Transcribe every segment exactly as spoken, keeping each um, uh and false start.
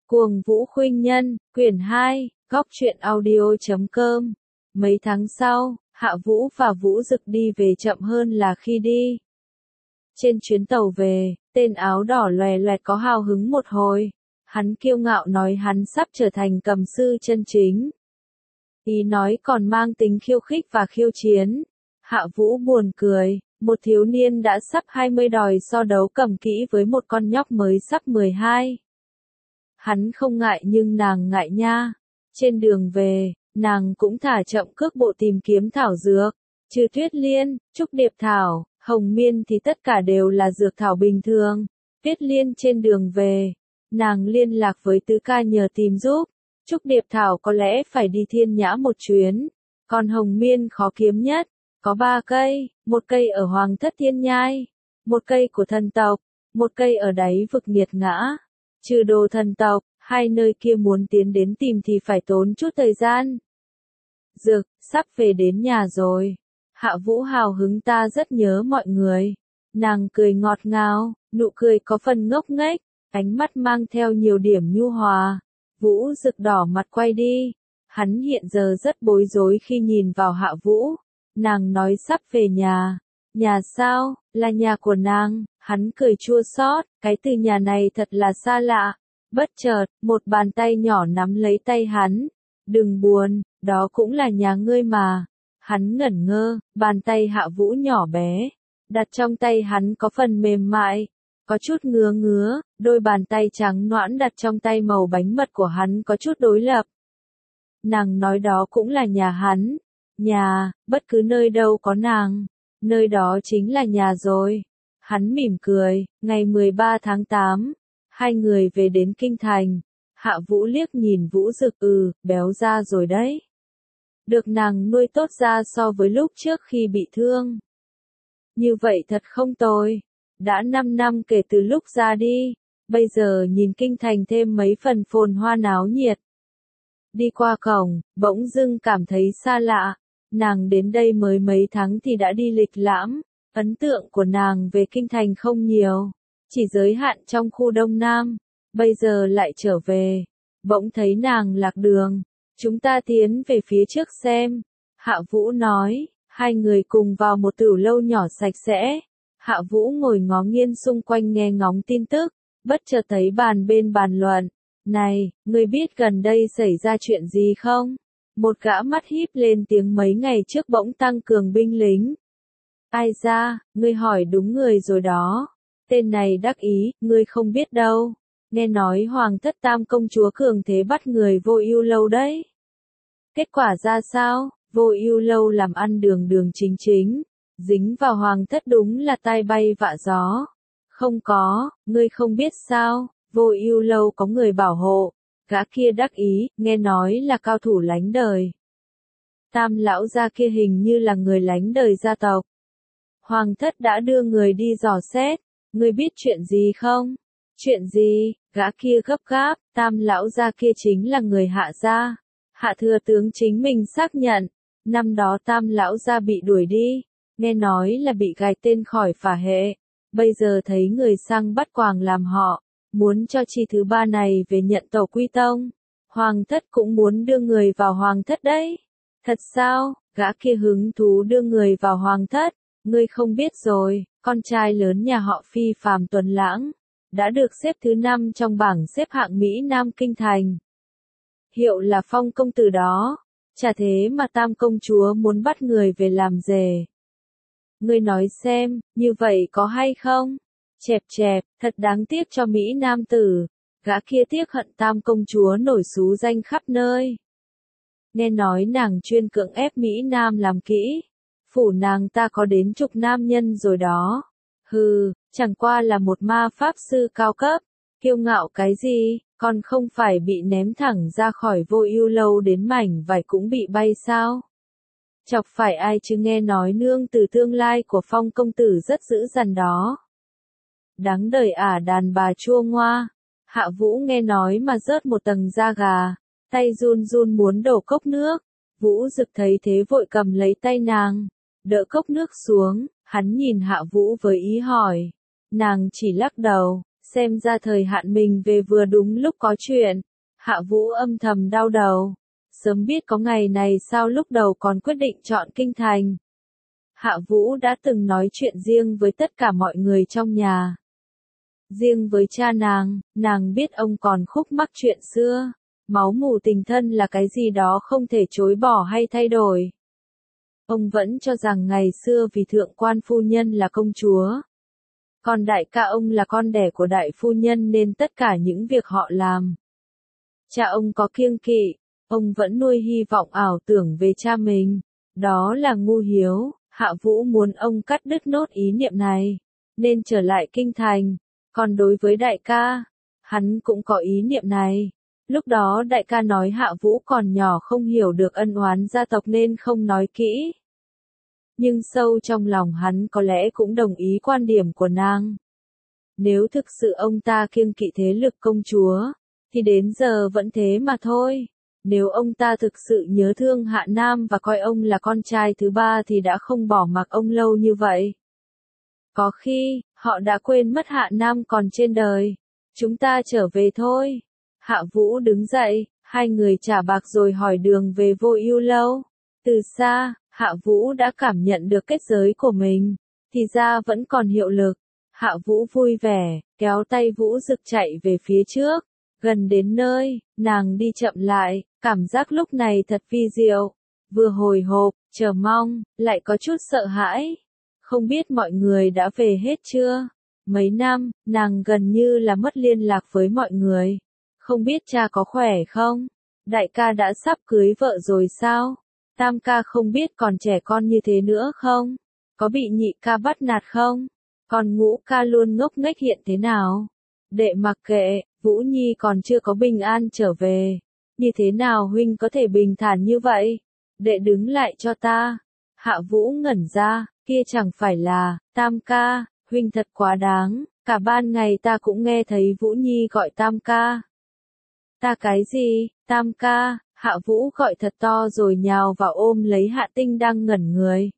Cuồng Vũ Khuynh Nhân, quyển hai, góc truyện audio chấm com. Mấy tháng sau, Hạ Vũ và Vũ Dực đi về chậm hơn là khi đi. Trên chuyến tàu về, tên áo đỏ loè loẹt có hào hứng một hồi. Hắn kiêu ngạo nói hắn sắp trở thành cầm sư chân chính. Ý nói còn mang tính khiêu khích và khiêu chiến. Hạ Vũ buồn cười, một thiếu niên đã sắp hai mươi đòi so đấu cầm kỹ với một con nhóc mới sắp mười hai. Hắn không ngại nhưng nàng ngại nha. Trên đường về, nàng cũng thả chậm cước bộ tìm kiếm thảo dược. Trừ Tuyết Liên, Trúc Điệp Thảo, Hồng Miên thì tất cả đều là dược thảo bình thường. Tuyết Liên trên đường về, nàng liên lạc với Tứ Ca nhờ tìm giúp. Trúc Điệp Thảo có lẽ phải đi Thiên Nhã một chuyến. Còn Hồng Miên khó kiếm nhất. Có ba cây, một cây ở Hoàng Thất Thiên Nhai, một cây của thần tộc, một cây ở đáy vực nghiệt ngã. Trừ Đồ thần tộc, hai nơi kia muốn tiến đến tìm thì phải tốn chút thời gian. Dực, sắp về đến nhà rồi. Hạ Vũ hào hứng, ta rất nhớ mọi người. Nàng cười ngọt ngào, nụ cười có phần ngốc nghếch, ánh mắt mang theo nhiều điểm nhu hòa. Vũ Dực đỏ mặt quay đi. Hắn hiện giờ rất bối rối khi nhìn vào Hạ Vũ. Nàng nói sắp về nhà. Nhà sao? Là nhà của nàng. Hắn cười chua xót, cái từ nhà này thật là xa lạ. Bất chợt, một bàn tay nhỏ nắm lấy tay hắn. Đừng buồn, đó cũng là nhà ngươi mà. Hắn ngẩn ngơ, bàn tay Hạ Vũ nhỏ bé. Đặt trong tay hắn có phần mềm mại. Có chút ngứa ngứa, đôi bàn tay trắng nõn đặt trong tay màu bánh mật của hắn có chút đối lập. Nàng nói đó cũng là nhà hắn. Nhà, bất cứ nơi đâu có nàng, nơi đó chính là nhà rồi. Hắn mỉm cười, ngày mười ba tháng tám, hai người về đến Kinh Thành. Hạ Vũ liếc nhìn Vũ Dực, ừ, béo ra rồi đấy. Được nàng nuôi tốt ra so với lúc trước khi bị thương. Như vậy thật không tồi. Đã năm năm kể từ lúc ra đi, bây giờ nhìn Kinh Thành thêm mấy phần phồn hoa náo nhiệt. Đi qua cổng, bỗng dưng cảm thấy xa lạ. Nàng đến đây mới mấy tháng thì đã đi lịch lãm, ấn tượng của nàng về Kinh Thành không nhiều, chỉ giới hạn trong khu Đông Nam, bây giờ lại trở về, bỗng thấy nàng lạc đường, chúng ta tiến về phía trước xem, Hạ Vũ nói, hai người cùng vào một tửu lâu nhỏ sạch sẽ, Hạ Vũ ngồi ngó nghiêng xung quanh nghe ngóng tin tức, bất chợt thấy bàn bên bàn luận, này, ngươi biết gần đây xảy ra chuyện gì không? Một gã mắt híp lên tiếng mấy ngày trước bỗng tăng cường binh lính. Ai ra, ngươi hỏi đúng người rồi đó. Tên này đắc ý, ngươi không biết đâu. Nghe nói Hoàng Thất Tam công chúa cường thế bắt người Vô Ưu Lâu đấy. Kết quả ra sao? Vô Ưu Lâu làm ăn đường đường chính chính. Dính vào Hoàng Thất đúng là tai bay vạ gió. Không có, ngươi không biết sao, Vô Ưu Lâu có người bảo hộ. Gã kia đắc ý, nghe nói là cao thủ lánh đời. Tam lão gia kia hình như là người lánh đời gia tộc. Hoàng Thất đã đưa người đi dò xét, ngươi biết chuyện gì không? Chuyện gì? Gã kia gấp gáp, tam lão gia kia chính là người Hạ gia. Hạ thừa tướng chính mình xác nhận, năm đó tam lão gia bị đuổi đi, nghe nói là bị gài tên khỏi phả hệ. Bây giờ thấy người sang bắt quàng làm họ. Muốn cho chi thứ ba này về nhận tổ quy tông. Hoàng Thất cũng muốn đưa người vào Hoàng Thất đấy. Thật sao? Gã kia hứng thú đưa người vào Hoàng Thất. Ngươi không biết rồi, con trai lớn nhà họ Phi Phàm Tuấn Lãng. Đã được xếp thứ năm trong bảng xếp hạng Mỹ Nam Kinh Thành. Hiệu là Phong công tử đó. Chả thế mà Tam công chúa muốn bắt người về làm rể. Ngươi nói xem, như vậy có hay không? Chẹp chẹp, thật đáng tiếc cho Mỹ Nam tử. Gã kia tiếc hận Tam công chúa nổi xú danh khắp nơi. Nghe nói nàng chuyên cưỡng ép Mỹ Nam làm kỹ. Phủ nàng ta có đến chục nam nhân rồi đó. Hừ, chẳng qua là một ma pháp sư cao cấp. Kiêu ngạo cái gì, còn không phải bị ném thẳng ra khỏi Vô Ưu Lâu đến mảnh vải cũng bị bay sao? Chọc phải ai chứ, nghe nói nương tử tương lai của Phong công tử rất dữ dằn đó. Đáng đời ả đàn bà chua ngoa. Hạ Vũ nghe nói mà rớt một tầng da gà, tay run run muốn đổ cốc nước. Vũ Dực thấy thế vội cầm lấy tay nàng, đỡ cốc nước xuống, hắn nhìn Hạ Vũ với ý hỏi. Nàng chỉ lắc đầu, Xem ra thời hạn mình về vừa đúng lúc có chuyện. Hạ Vũ âm thầm đau đầu. Sớm biết có ngày này sao lúc đầu còn quyết định chọn kinh thành. Hạ Vũ đã từng nói chuyện riêng với tất cả mọi người trong nhà. Riêng với cha nàng, nàng biết ông còn khúc mắc chuyện xưa. Máu mủ tình thân là cái gì đó không thể chối bỏ hay thay đổi. Ông vẫn cho rằng ngày xưa vì thượng quan phu nhân là công chúa. Còn đại ca ông là con đẻ của đại phu nhân nên tất cả những việc họ làm. Cha ông có kiêng kỵ, ông vẫn nuôi hy vọng ảo tưởng về cha mình. Đó là ngu hiếu, Hạ Vũ muốn ông cắt đứt nốt ý niệm này, nên trở lại kinh thành. Còn đối với đại ca, hắn cũng có ý niệm này. Lúc đó đại ca nói Hạ Vũ còn nhỏ không hiểu được ân oán gia tộc nên không nói kỹ. Nhưng sâu trong lòng hắn có lẽ cũng đồng ý quan điểm của nàng. Nếu thực sự ông ta kiêng kỵ thế lực công chúa, thì đến giờ vẫn thế mà thôi. Nếu ông ta thực sự nhớ thương Hạ Nam và coi ông là con trai thứ ba thì đã không bỏ mặc ông lâu như vậy. Có khi, họ đã quên mất Hạ Nam còn trên đời. Chúng ta trở về thôi. Hạ Vũ đứng dậy, hai người trả bạc rồi hỏi đường về Vô Ưu Lâu. Từ xa, Hạ Vũ đã cảm nhận được kết giới của mình, thì ra vẫn còn hiệu lực. Hạ Vũ vui vẻ, kéo tay Vũ Dực chạy về phía trước. Gần đến nơi, nàng đi chậm lại, cảm giác lúc này thật vi diệu. Vừa hồi hộp, chờ mong, lại có chút sợ hãi. Không biết mọi người đã về hết chưa? Mấy năm, nàng gần như là mất liên lạc với mọi người. Không biết cha có khỏe không? Đại ca đã sắp cưới vợ rồi sao? Tam ca không biết còn trẻ con như thế nữa không? Có bị nhị ca bắt nạt không? Còn ngũ ca luôn ngốc nghếch hiện thế nào? Đệ mặc kệ, Vũ Nhi còn chưa có bình an trở về. Như thế nào huynh có thể bình thản như vậy? Đệ đứng lại cho ta. Hạ Vũ ngẩn ra, kia chẳng phải là, Tam ca, huynh thật quá đáng, cả ban ngày ta cũng nghe thấy Vũ Nhi gọi Tam ca. Ta cái gì, Tam ca, Hạ Vũ gọi thật to rồi nhào vào ôm lấy Hạ Tinh đang ngẩn người.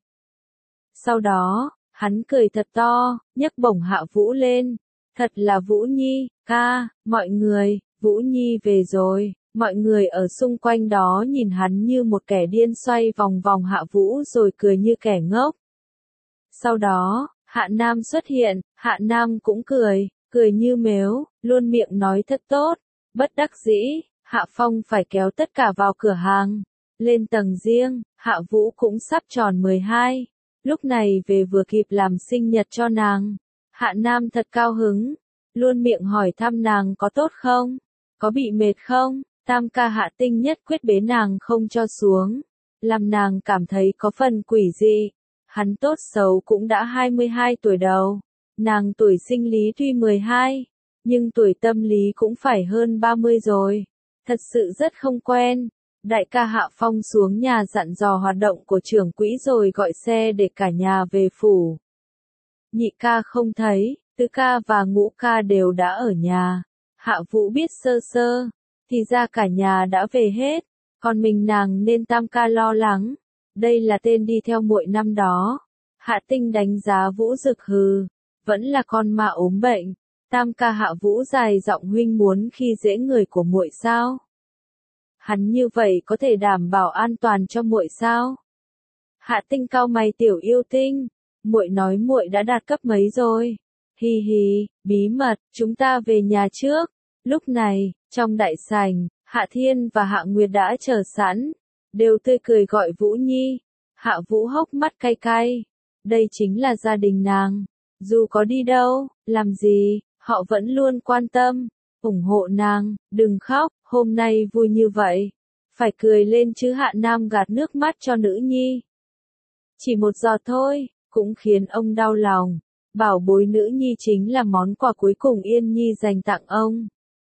Sau đó, hắn cười thật to, nhấc bổng Hạ Vũ lên. Thật là Vũ Nhi, ca, mọi người, Vũ Nhi về rồi. Mọi người ở xung quanh đó nhìn hắn như một kẻ điên xoay vòng vòng Hạ Vũ rồi cười như kẻ ngốc. Sau đó, Hạ Nam xuất hiện, Hạ Nam cũng cười, cười như mếu, luôn miệng nói thật tốt. Bất đắc dĩ, Hạ Phong phải kéo tất cả vào cửa hàng. Lên tầng riêng, Hạ Vũ cũng sắp tròn mười hai. Lúc này về vừa kịp làm sinh nhật cho nàng. Hạ Nam thật cao hứng, luôn miệng hỏi thăm nàng có tốt không, có bị mệt không. Tam ca Hạ Tinh nhất quyết bế nàng không cho xuống, làm nàng cảm thấy có phần quỷ dị. Hắn tốt xấu cũng đã hai mươi hai tuổi đầu, nàng tuổi sinh lý tuy mười hai, nhưng tuổi tâm lý cũng phải hơn ba mươi rồi. Thật sự rất không quen. Đại ca Hạ Phong xuống nhà dặn dò hoạt động của trưởng quỹ rồi gọi xe để cả nhà về phủ. Nhị ca không thấy, tứ ca và ngũ ca đều đã ở nhà. Hạ Vũ biết sơ sơ, thì ra cả nhà đã về hết, còn mình nàng nên Tam ca lo lắng. Đây là tên đi theo muội năm đó. Hạ Tinh đánh giá Vũ Dực hừ, vẫn là con mà ốm bệnh. Tam ca Hạ Vũ dài giọng huynh muốn khi dễ người của muội sao? Hắn như vậy có thể đảm bảo an toàn cho muội sao? Hạ Tinh cau mày tiểu yêu tinh, muội nói muội đã đạt cấp mấy rồi? Hi hi, bí mật, chúng ta về nhà trước. Lúc này, trong đại sảnh, Hạ Thiên và Hạ Nguyệt đã chờ sẵn, đều tươi cười gọi Vũ Nhi. Hạ Vũ hốc mắt cay cay, đây chính là gia đình nàng, dù có đi đâu, làm gì, họ vẫn luôn quan tâm, ủng hộ nàng, đừng khóc, hôm nay vui như vậy, phải cười lên chứ. Hạ Nam gạt nước mắt cho nữ nhi. Chỉ một giọt thôi, cũng khiến ông đau lòng, bảo bối nữ nhi chính là món quà cuối cùng Yên Nhi dành tặng ông.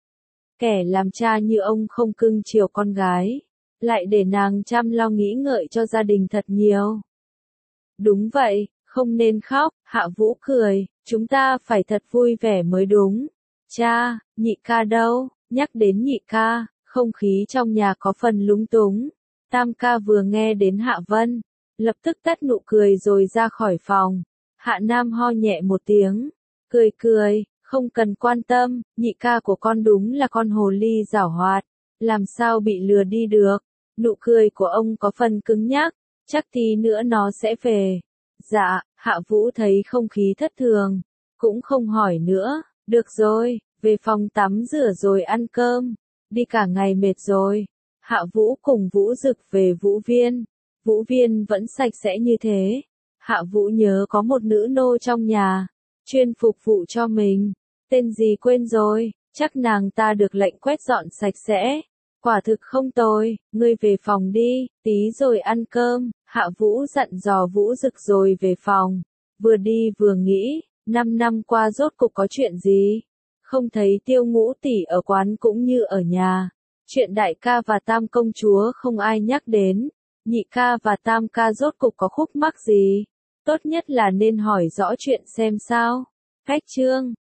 Kẻ làm cha như ông không cưng chiều con gái, lại để nàng chăm lo nghĩ ngợi cho gia đình thật nhiều. Đúng vậy, không nên khóc, Hạ Vũ cười, chúng ta phải thật vui vẻ mới đúng. Cha, nhị ca đâu? Nhắc đến nhị ca, không khí trong nhà có phần lúng túng. Tam ca vừa nghe đến Hạ Vân, lập tức tắt nụ cười rồi ra khỏi phòng. Hạ Nam ho nhẹ một tiếng, cười cười, Không cần quan tâm, nhị ca của con đúng là con hồ ly giảo hoạt, làm sao bị lừa đi được. Nụ cười của ông có phần cứng nhắc, chắc tí nữa nó sẽ về. Dạ, Hạ Vũ thấy không khí thất thường, cũng không hỏi nữa, được rồi, về phòng tắm rửa rồi ăn cơm, đi cả ngày mệt rồi. Hạ Vũ cùng Vũ Dực về Vũ Viên, Vũ Viên vẫn sạch sẽ như thế. Hạ Vũ nhớ có một nữ nô trong nhà, chuyên phục vụ cho mình, tên gì quên rồi, chắc nàng ta được lệnh quét dọn sạch sẽ. Quả thực không tồi, ngươi về phòng đi, tí rồi ăn cơm. Hạ Vũ dặn dò Vũ Dực rồi về phòng, vừa đi vừa nghĩ, năm năm qua rốt cục có chuyện gì? Không thấy Tiêu Ngũ tỷ ở quán cũng như ở nhà. Chuyện đại ca và tam công chúa không ai nhắc đến, nhị ca và tam ca rốt cục có khúc mắc gì? Tốt nhất là nên hỏi rõ chuyện xem sao. Cách chương